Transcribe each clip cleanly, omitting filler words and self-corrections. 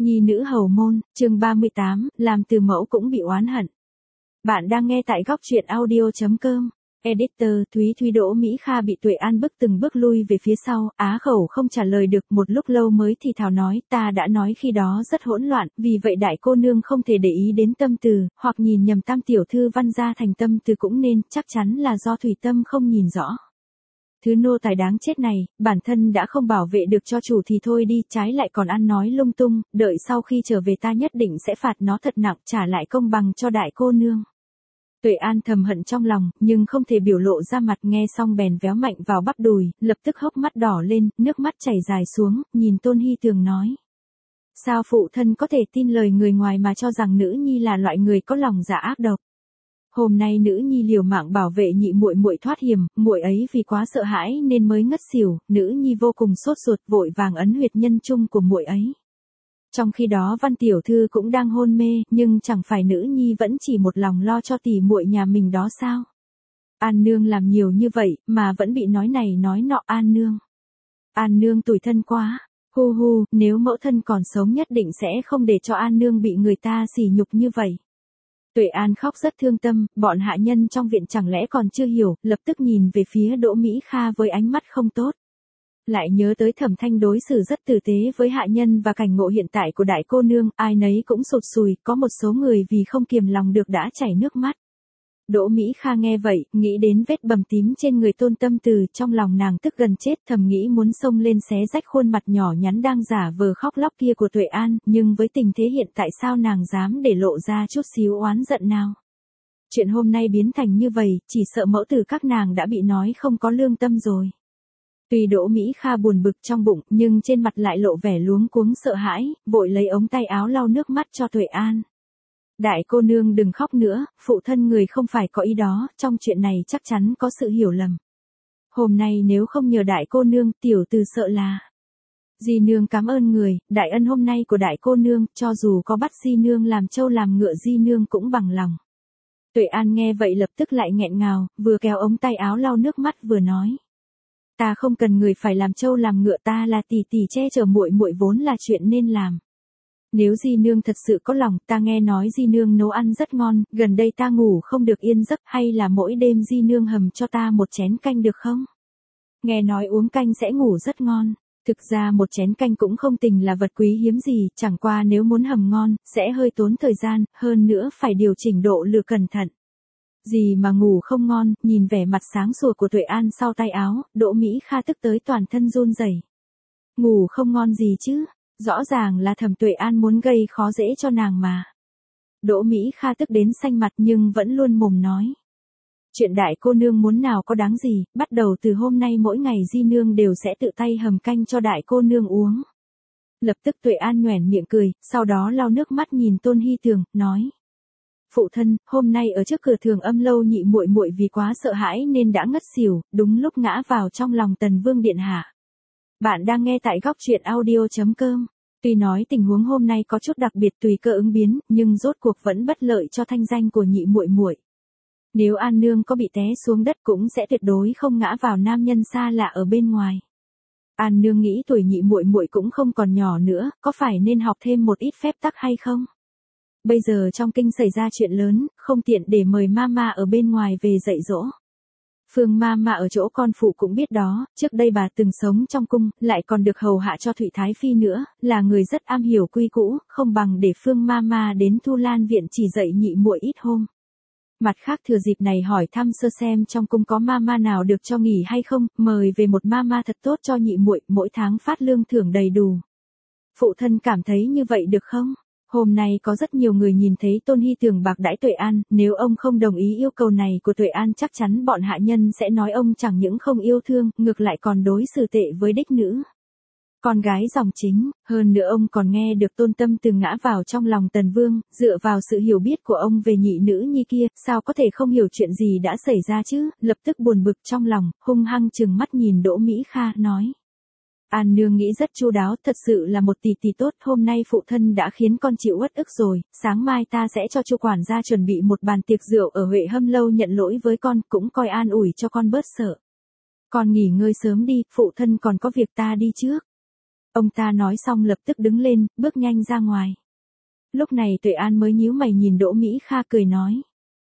Nhi nữ hầu môn, chương 38, làm từ mẫu cũng bị oán hận. Bạn đang nghe tại góc truyện audio.com. Editor, Thúy Đỗ Mỹ Kha bị Tuệ An bức từng bước lui về phía sau, á khẩu không trả lời được, một lúc lâu mới thì thào nói, ta đã nói khi đó rất hỗn loạn, vì vậy đại cô nương không thể để ý đến tâm từ, hoặc nhìn nhầm tam tiểu thư văn ra thành tâm từ cũng nên, chắc chắn là do thủy tâm không nhìn rõ. Thứ nô tài đáng chết này, bản thân đã không bảo vệ được cho chủ thì thôi đi, trái lại còn ăn nói lung tung, đợi sau khi trở về ta nhất định sẽ phạt nó thật nặng, trả lại công bằng cho đại cô nương. Tuệ An thầm hận trong lòng, nhưng không thể biểu lộ ra mặt, nghe xong bèn véo mạnh vào bắp đùi, lập tức hốc mắt đỏ lên, nước mắt chảy dài xuống, nhìn Tôn Hy Tường nói. Sao phụ thân có thể tin lời người ngoài mà cho rằng nữ nhi là loại người có lòng dạ ác độc? Hôm nay nữ nhi liều mạng bảo vệ nhị muội muội thoát hiểm, muội ấy vì quá sợ hãi nên mới ngất xỉu, nữ nhi vô cùng sốt ruột vội vàng ấn huyệt nhân trung của muội ấy. Trong khi đó Văn tiểu thư cũng đang hôn mê, nhưng chẳng phải nữ nhi vẫn chỉ một lòng lo cho tỷ muội nhà mình đó sao? An nương làm nhiều như vậy mà vẫn bị nói này nói nọ. An nương tủi thân quá. Hu hu, nếu mẫu thân còn sống nhất định sẽ không để cho An nương bị người ta sỉ nhục như vậy. Tuệ An khóc rất thương tâm, bọn hạ nhân trong viện chẳng lẽ còn chưa hiểu, lập tức nhìn về phía Đỗ Mỹ Kha với ánh mắt không tốt. Lại nhớ tới Thẩm Thanh đối xử rất tử tế với hạ nhân và cảnh ngộ hiện tại của đại cô nương, ai nấy cũng sụt sùi, có một số người vì không kiềm lòng được đã chảy nước mắt. Đỗ Mỹ Kha nghe vậy, nghĩ đến vết bầm tím trên người Tôn Tâm Từ, trong lòng nàng tức gần chết, thầm nghĩ muốn xông lên xé rách khuôn mặt nhỏ nhắn đang giả vờ khóc lóc kia của Tuệ An, nhưng với tình thế hiện tại sao nàng dám để lộ ra chút xíu oán giận nào. Chuyện hôm nay biến thành như vậy, chỉ sợ mẫu tử các nàng đã bị nói không có lương tâm rồi. Tuy Đỗ Mỹ Kha buồn bực trong bụng, nhưng trên mặt lại lộ vẻ luống cuống sợ hãi, vội lấy ống tay áo lau nước mắt cho Tuệ An. Đại cô nương đừng khóc nữa, phụ thân người không phải có ý đó, trong chuyện này chắc chắn có sự hiểu lầm. Hôm nay nếu không nhờ đại cô nương, tiểu từ sợ là. Di nương cảm ơn người, đại ân hôm nay của đại cô nương, cho dù có bắt di nương làm trâu làm ngựa di nương cũng bằng lòng. Tuệ An nghe vậy lập tức lại nghẹn ngào, vừa kéo ống tay áo lau nước mắt vừa nói. Ta không cần người phải làm trâu làm ngựa, ta là tỷ tỷ che chở muội muội vốn là chuyện nên làm. Nếu di nương thật sự có lòng, ta nghe nói di nương nấu ăn rất ngon, gần đây ta ngủ không được yên giấc, hay là mỗi đêm di nương hầm cho ta một chén canh được không? Nghe nói uống canh sẽ ngủ rất ngon. Thực ra một chén canh cũng không tình là vật quý hiếm gì, chẳng qua nếu muốn hầm ngon, sẽ hơi tốn thời gian, hơn nữa phải điều chỉnh độ lửa cẩn thận. Gì mà ngủ không ngon, nhìn vẻ mặt sáng sủa của Tuệ An sau tay áo, Đỗ Mỹ Kha tức tới toàn thân run rẩy. Ngủ không ngon gì chứ? Rõ ràng là Thẩm Tuệ An muốn gây khó dễ cho nàng mà. Đỗ Mỹ Kha tức đến xanh mặt nhưng vẫn luôn mồm nói. Chuyện đại cô nương muốn nào có đáng gì, bắt đầu từ hôm nay mỗi ngày di nương đều sẽ tự tay hầm canh cho đại cô nương uống. Lập tức Tuệ An nhoẻn miệng cười, sau đó lau nước mắt nhìn Tôn Hy Tường, nói. Phụ thân, hôm nay ở trước cửa Thường Âm lâu nhị muội muội vì quá sợ hãi nên đã ngất xỉu, đúng lúc ngã vào trong lòng Tần Vương điện hạ. Bạn đang nghe tại góc truyện audio.com. Tuy nói tình huống hôm nay có chút đặc biệt tùy cơ ứng biến, nhưng rốt cuộc vẫn bất lợi cho thanh danh của nhị muội muội. Nếu An nương có bị té xuống đất cũng sẽ tuyệt đối không ngã vào nam nhân xa lạ ở bên ngoài. An nương nghĩ tuổi nhị muội muội cũng không còn nhỏ nữa, có phải nên học thêm một ít phép tắc hay không? Bây giờ trong kinh xảy ra chuyện lớn, không tiện để mời mama ở bên ngoài về dạy dỗ. Phương mama ở chỗ con phụ cũng biết đó, trước đây bà từng sống trong cung, lại còn được hầu hạ cho Thụy Thái Phi nữa, là người rất am hiểu quy cũ, không bằng để Phương mama đến Thu Lan viện chỉ dạy nhị muội ít hôm. Mặt khác thừa dịp này hỏi thăm sơ xem trong cung có mama nào được cho nghỉ hay không, mời về một mama thật tốt cho nhị muội, mỗi tháng phát lương thưởng đầy đủ. Phụ thân cảm thấy như vậy được không? Hôm nay có rất nhiều người nhìn thấy Tôn Hy Tường bạc đãi Tuệ An, nếu ông không đồng ý yêu cầu này của Tuệ An chắc chắn bọn hạ nhân sẽ nói ông chẳng những không yêu thương, ngược lại còn đối xử tệ với đích nữ. Con gái dòng chính, hơn nữa ông còn nghe được Tôn Tâm Từ ngã vào trong lòng Tần Vương, dựa vào sự hiểu biết của ông về nhị nữ nhi kia, sao có thể không hiểu chuyện gì đã xảy ra chứ, lập tức buồn bực trong lòng, hung hăng trừng mắt nhìn Đỗ Mỹ Kha, nói. An nương nghĩ rất chu đáo, thật sự là một tỷ tỷ tốt, hôm nay phụ thân đã khiến con chịu uất ức rồi, sáng mai ta sẽ cho chu quản gia chuẩn bị một bàn tiệc rượu ở Huệ Hâm lâu nhận lỗi với con, cũng coi an ủi cho con bớt sợ. Con nghỉ ngơi sớm đi, phụ thân còn có việc, ta đi trước. Ông ta nói xong lập tức đứng lên, bước nhanh ra ngoài. Lúc này Tuệ An mới nhíu mày nhìn Đỗ Mỹ Kha cười nói.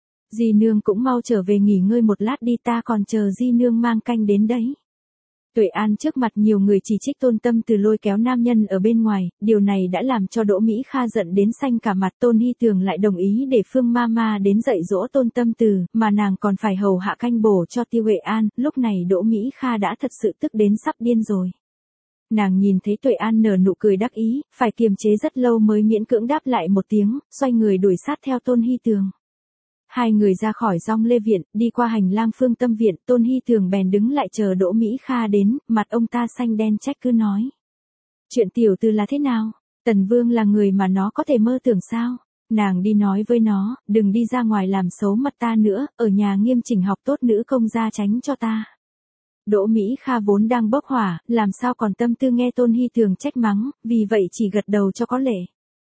Di nương cũng mau trở về nghỉ ngơi một lát đi, ta còn chờ di nương mang canh đến đấy. Tuệ An trước mặt nhiều người chỉ trích Tôn Tâm Từ lôi kéo nam nhân ở bên ngoài, điều này đã làm cho Đỗ Mỹ Kha giận đến xanh cả mặt. Tôn Hy Tường lại đồng ý để Phương Mama đến dạy dỗ Tôn Tâm Từ, mà nàng còn phải hầu hạ canh bổ cho Tiêu Huệ An, lúc này Đỗ Mỹ Kha đã thật sự tức đến sắp điên rồi. Nàng nhìn thấy Tuệ An nở nụ cười đắc ý, phải kiềm chế rất lâu mới miễn cưỡng đáp lại một tiếng, xoay người đuổi sát theo Tôn Hy Tường. Hai người ra khỏi Dong Lê Viện, đi qua hành lang Phương Tâm Viện, Tôn Hy Tường bèn đứng lại chờ Đỗ Mỹ Kha đến, mặt ông ta xanh đen trách cứ nói. Chuyện tiểu từ là thế nào? Tần Vương là người mà nó có thể mơ tưởng sao? Nàng đi nói với nó, đừng đi ra ngoài làm xấu mặt ta nữa, ở nhà nghiêm chỉnh học tốt nữ công gia tránh cho ta. Đỗ Mỹ Kha vốn đang bốc hỏa, làm sao còn tâm tư nghe Tôn Hy Tường trách mắng, vì vậy chỉ gật đầu cho có lệ.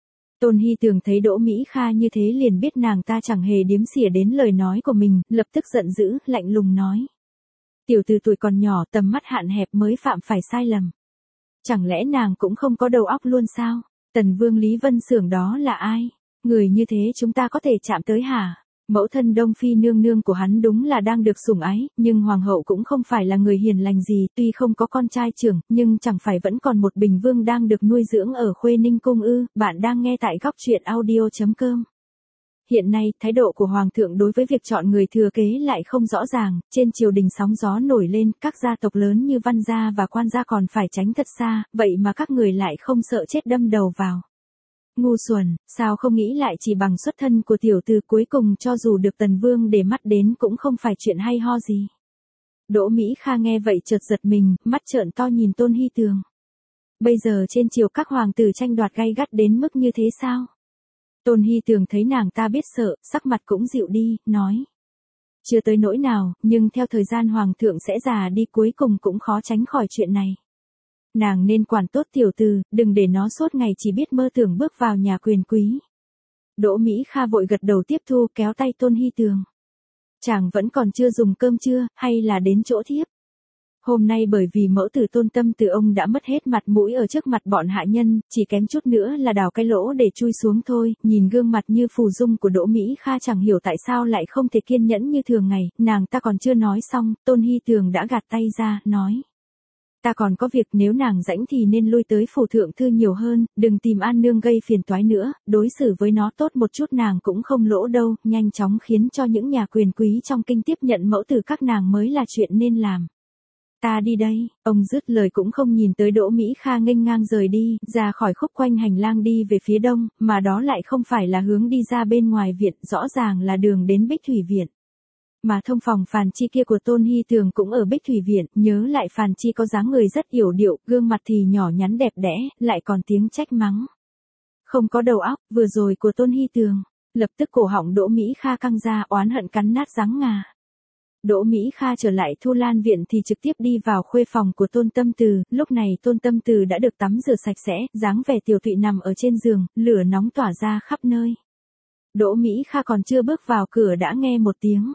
Tôn Hy Tường thấy Đỗ Mỹ Kha như thế liền biết nàng ta chẳng hề điếm xỉa đến lời nói của mình, lập tức giận dữ, lạnh lùng nói. Tiểu từ tuổi còn nhỏ, tầm mắt hạn hẹp mới phạm phải sai lầm. Chẳng lẽ nàng cũng không có đầu óc luôn sao? Tần Vương Lý Vân Xưởng đó là ai? Người như thế chúng ta có thể chạm tới hả? Mẫu thân Đông Phi nương nương của hắn đúng là đang được sủng ái, nhưng hoàng hậu cũng không phải là người hiền lành gì, tuy không có con trai trưởng, nhưng chẳng phải vẫn còn một bình vương đang được nuôi dưỡng ở Khuê Ninh cung ư? Bạn đang nghe tại góc truyện audio.com. Hiện nay, thái độ của hoàng thượng đối với việc chọn người thừa kế lại không rõ ràng, trên triều đình sóng gió nổi lên, các gia tộc lớn như Văn gia và Quan gia còn phải tránh thật xa, vậy mà các người lại không sợ chết đâm đầu vào. Ngu xuẩn, sao không nghĩ lại chỉ bằng xuất thân của tiểu tử, cuối cùng cho dù được Tần Vương để mắt đến cũng không phải chuyện hay ho gì. Đỗ Mỹ Kha nghe vậy chợt giật mình, mắt trợn to nhìn Tôn Hy Tường. Bây giờ trên triều các hoàng tử tranh đoạt gay gắt đến mức như thế sao? Tôn Hy Tường thấy nàng ta biết sợ, sắc mặt cũng dịu đi, nói. Chưa tới nỗi nào, nhưng theo thời gian hoàng thượng sẽ già đi cuối cùng cũng khó tránh khỏi chuyện này. Nàng nên quản tốt tiểu từ, đừng để nó suốt ngày chỉ biết mơ tưởng bước vào nhà quyền quý. Đỗ Mỹ Kha vội gật đầu tiếp thu, kéo tay Tôn Hy Tường. Chàng vẫn còn chưa dùng cơm chưa, hay là đến chỗ thiếp? Hôm nay bởi vì mẫu tử Tôn Tâm Từ ông đã mất hết mặt mũi ở trước mặt bọn hạ nhân, chỉ kém chút nữa là đào cái lỗ để chui xuống thôi. Nhìn gương mặt như phù dung của Đỗ Mỹ Kha chẳng hiểu tại sao lại không thể kiên nhẫn như thường ngày, nàng ta còn chưa nói xong, Tôn Hy Tường đã gạt tay ra, nói. Ta còn có việc, nếu nàng rãnh thì nên lui tới phủ thượng thư nhiều hơn, đừng tìm An nương gây phiền toái nữa, đối xử với nó tốt một chút nàng cũng không lỗ đâu, nhanh chóng khiến cho những nhà quyền quý trong kinh tiếp nhận mẫu tử các nàng mới là chuyện nên làm. Ta đi đây, ông dứt lời cũng không nhìn tới Đỗ Mỹ Kha nghênh ngang rời đi, ra khỏi khúc quanh hành lang đi về phía đông, mà đó lại không phải là hướng đi ra bên ngoài viện, rõ ràng là đường đến Bích Thủy Viện. Mà thông phòng Phàn Chi kia của Tôn Hy Tường cũng ở Bích Thủy Viện, nhớ lại Phàn Chi có dáng người rất yểu điệu, gương mặt thì nhỏ nhắn đẹp đẽ, lại còn tiếng trách mắng. Không có đầu óc, vừa rồi của Tôn Hy Tường, lập tức cổ họng Đỗ Mỹ Kha căng ra, oán hận cắn nát răng ngà. Đỗ Mỹ Kha trở lại Thu Lan Viện thì trực tiếp đi vào khuê phòng của Tôn Tâm Từ, lúc này Tôn Tâm Từ đã được tắm rửa sạch sẽ, dáng vẻ tiểu thụy nằm ở trên giường, lửa nóng tỏa ra khắp nơi. Đỗ Mỹ Kha còn chưa bước vào cửa đã nghe một tiếng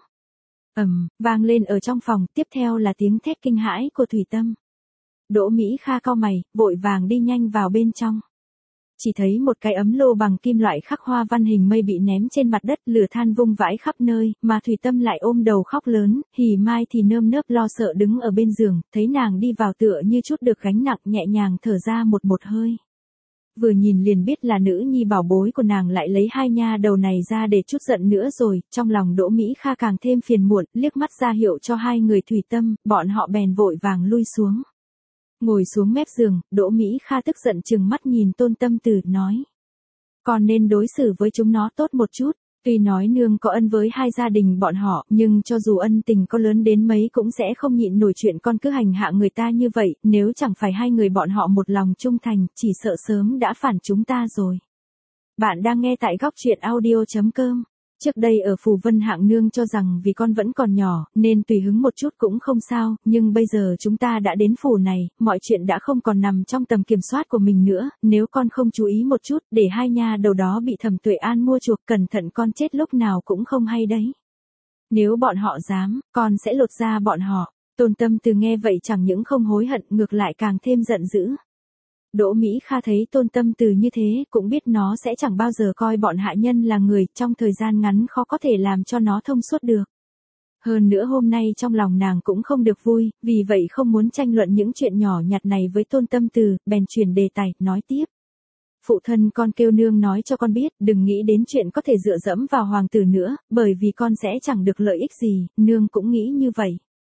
vang lên ở trong phòng, tiếp theo là tiếng thét kinh hãi của Thủy Tâm. Đỗ Mỹ Kha cau mày, vội vàng đi nhanh vào bên trong. Chỉ thấy một cái ấm lô bằng kim loại khắc hoa văn hình mây bị ném trên mặt đất, lửa than vung vãi khắp nơi, mà Thủy Tâm lại ôm đầu khóc lớn, Hỉ Mai thì nơm nớp lo sợ đứng ở bên giường, thấy nàng đi vào tựa như chút được gánh nặng, nhẹ nhàng thở ra một hơi. Vừa nhìn liền biết là nữ nhi bảo bối của nàng lại lấy hai nha đầu này ra để chút giận nữa rồi, trong lòng Đỗ Mỹ Kha càng thêm phiền muộn, liếc mắt ra hiệu cho hai người Thủy Tâm, bọn họ bèn vội vàng lui xuống. Ngồi xuống mép giường, Đỗ Mỹ Kha tức giận trừng mắt nhìn Tôn Tâm Từ, nói. Còn nên đối xử với chúng nó tốt một chút. Tuy nói nương có ân với hai gia đình bọn họ, nhưng cho dù ân tình có lớn đến mấy cũng sẽ không nhịn nổi chuyện con cứ hành hạ người ta như vậy, nếu chẳng phải hai người bọn họ một lòng trung thành, chỉ sợ sớm đã phản chúng ta rồi. Bạn đang nghe tại góc truyện audio.com. Trước đây ở Phù Vân Hạng nương cho rằng vì con vẫn còn nhỏ, nên tùy hứng một chút cũng không sao, nhưng bây giờ chúng ta đã đến phủ này, mọi chuyện đã không còn nằm trong tầm kiểm soát của mình nữa, nếu con không chú ý một chút, để hai nha đầu đó bị Thẩm Tuệ An mua chuộc, cẩn thận con chết lúc nào cũng không hay đấy. Nếu bọn họ dám, con sẽ lột da bọn họ. Tôn Tâm Từ nghe vậy chẳng những không hối hận, ngược lại càng thêm giận dữ. Đỗ Mỹ Kha thấy Tôn Tâm Từ như thế, cũng biết nó sẽ chẳng bao giờ coi bọn hạ nhân là người, trong thời gian ngắn khó có thể làm cho nó thông suốt được. Hơn nữa hôm nay trong lòng nàng cũng không được vui, vì vậy không muốn tranh luận những chuyện nhỏ nhặt này với Tôn Tâm Từ, bèn chuyển đề tài, nói tiếp. Phụ thân con kêu nương nói cho con biết, đừng nghĩ đến chuyện có thể dựa dẫm vào hoàng tử nữa, bởi vì con sẽ chẳng được lợi ích gì, nương cũng nghĩ như vậy.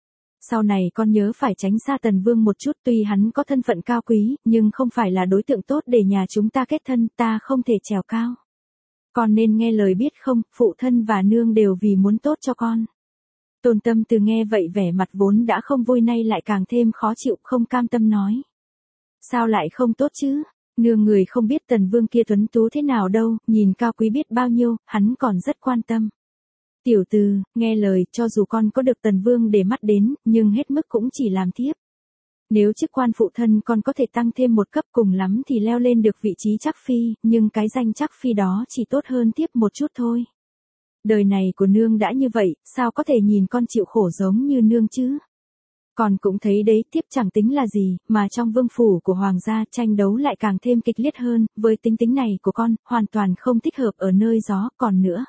Sau này con nhớ phải tránh xa Tần Vương một chút, tuy hắn có thân phận cao quý, nhưng không phải là đối tượng tốt để nhà chúng ta kết thân, ta không thể trèo cao. Con nên nghe lời biết không, phụ thân và nương đều vì muốn tốt cho con. Tôn Tâm Từ nghe vậy vẻ mặt vốn đã không vui nay lại càng thêm khó chịu, không cam tâm nói. Sao lại không tốt chứ? Nương người không biết Tần Vương kia tuấn tú thế nào đâu, nhìn cao quý biết bao nhiêu, hắn còn rất quan tâm. Tiểu Từ, nghe lời, cho dù con có được Tần Vương để mắt đến, nhưng hết mức cũng chỉ làm thiếp. Nếu chức quan phụ thân con có thể tăng thêm một cấp cùng lắm thì leo lên được vị trí trắc phi, nhưng cái danh trắc phi đó chỉ tốt hơn thiếp một chút thôi. Đời này của nương đã như vậy, sao có thể nhìn con chịu khổ giống như nương chứ? Con cũng thấy đấy, thiếp chẳng tính là gì, mà trong vương phủ của hoàng gia tranh đấu lại càng thêm kịch liệt hơn, với tính tính này của con, hoàn toàn không thích hợp ở nơi gió, còn nữa.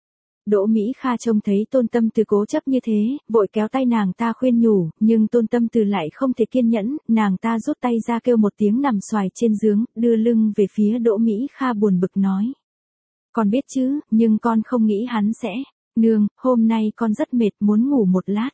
Đỗ Mỹ Kha trông thấy Tôn Tâm Từ cố chấp như thế, vội kéo tay nàng ta khuyên nhủ, nhưng Tôn Tâm Từ lại không thể kiên nhẫn, nàng ta rút tay ra kêu một tiếng nằm xoài trên giường, đưa lưng về phía Đỗ Mỹ Kha buồn bực nói. Con biết chứ, nhưng con không nghĩ hắn sẽ. Nương, hôm nay con rất mệt muốn ngủ một lát.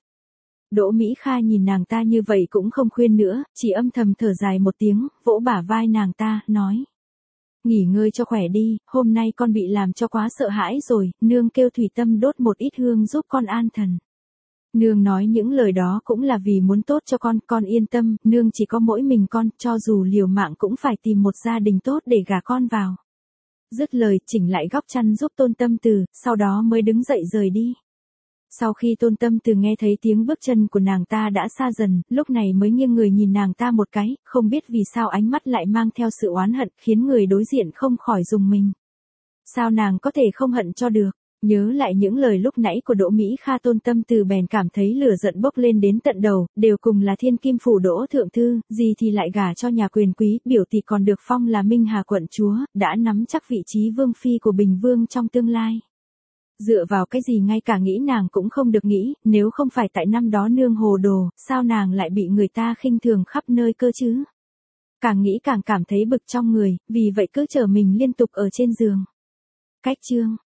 Đỗ Mỹ Kha nhìn nàng ta như vậy cũng không khuyên nữa, chỉ âm thầm thở dài một tiếng, vỗ bả vai nàng ta, nói. Nghỉ ngơi cho khỏe đi, hôm nay con bị làm cho quá sợ hãi rồi, nương kêu Thủy Tâm đốt một ít hương giúp con an thần. Nương nói những lời đó cũng là vì muốn tốt cho con yên tâm, nương chỉ có mỗi mình con, cho dù liều mạng cũng phải tìm một gia đình tốt để gả con vào. Dứt lời, chỉnh lại góc chăn giúp Tôn Tâm Từ, sau đó mới đứng dậy rời đi. Sau khi Tôn Tâm Từ nghe thấy tiếng bước chân của nàng ta đã xa dần, lúc này mới nghiêng người nhìn nàng ta một cái, không biết vì sao ánh mắt lại mang theo sự oán hận, khiến người đối diện không khỏi rùng mình. Sao nàng có thể không hận cho được? Nhớ lại những lời lúc nãy của Đỗ Mỹ Kha, Tôn Tâm Từ bèn cảm thấy lửa giận bốc lên đến tận đầu, đều cùng là thiên kim phủ Đỗ thượng thư, gì thì lại gả cho nhà quyền quý, biểu tỷ còn được phong là Minh Hà quận chúa, đã nắm chắc vị trí vương phi của Bình Vương trong tương lai. Dựa vào cái gì ngay cả nghĩ nàng cũng không được nghĩ, nếu không phải tại năm đó nương hồ đồ, sao nàng lại bị người ta khinh thường khắp nơi cơ chứ? Càng nghĩ càng cảm thấy bực trong người, vì vậy cứ chờ mình liên tục ở trên giường. Cách chương